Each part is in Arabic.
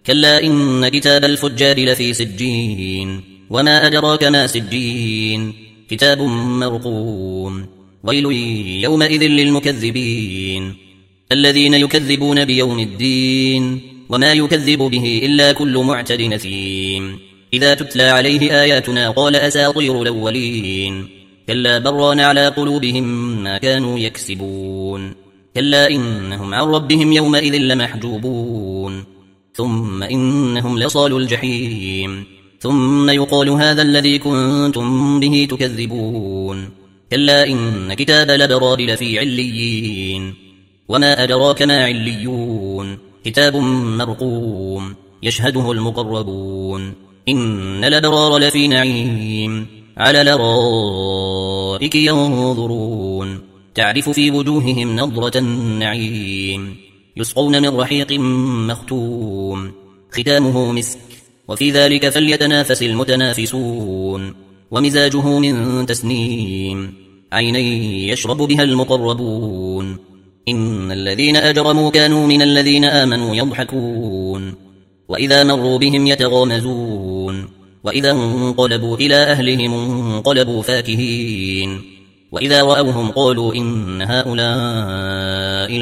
كلا إن كتاب الفجار لفي سجين وما أدراك ما سجين كتاب مرقوم ويل يومئذ للمكذبين الذين يكذبون بيوم الدين وما يكذب به إلا كل معتد نثيم إذا تتلى عليه آياتنا قال أساطير الأولين كلا بران على قلوبهم ما كانوا يكسبون كلا إنهم عن ربهم يومئذ لمحجوبون ثم إنهم لصالوا الجحيم ثم يقال هذا الذي كنتم به تكذبون كلا إن كتاب الأبرار لفي عليين وما أدراك ما عليون كتاب مرقوم يشهده المقربون إن الأبرار لفي نعيم على الأرائك ينظرون تعرف في وجوههم نضرة النعيم يسقون من رحيق مختوم ختامه مسك وفي ذلك فليتنافس المتنافسون ومزاجه من تسنيم عينا يشرب بها المقربون إن الذين أجرموا كانوا من الذين آمنوا يضحكون وإذا مروا بهم يتغامزون وإذا انقلبوا إلى أهلهم انقلبوا فاكهين وإذا رأوهم قالوا إن هؤلاء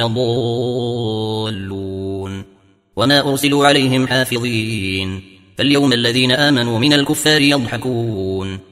لضالون وما أرسلوا عليهم حافظين فاليوم الذين آمنوا من الكفار يضحكون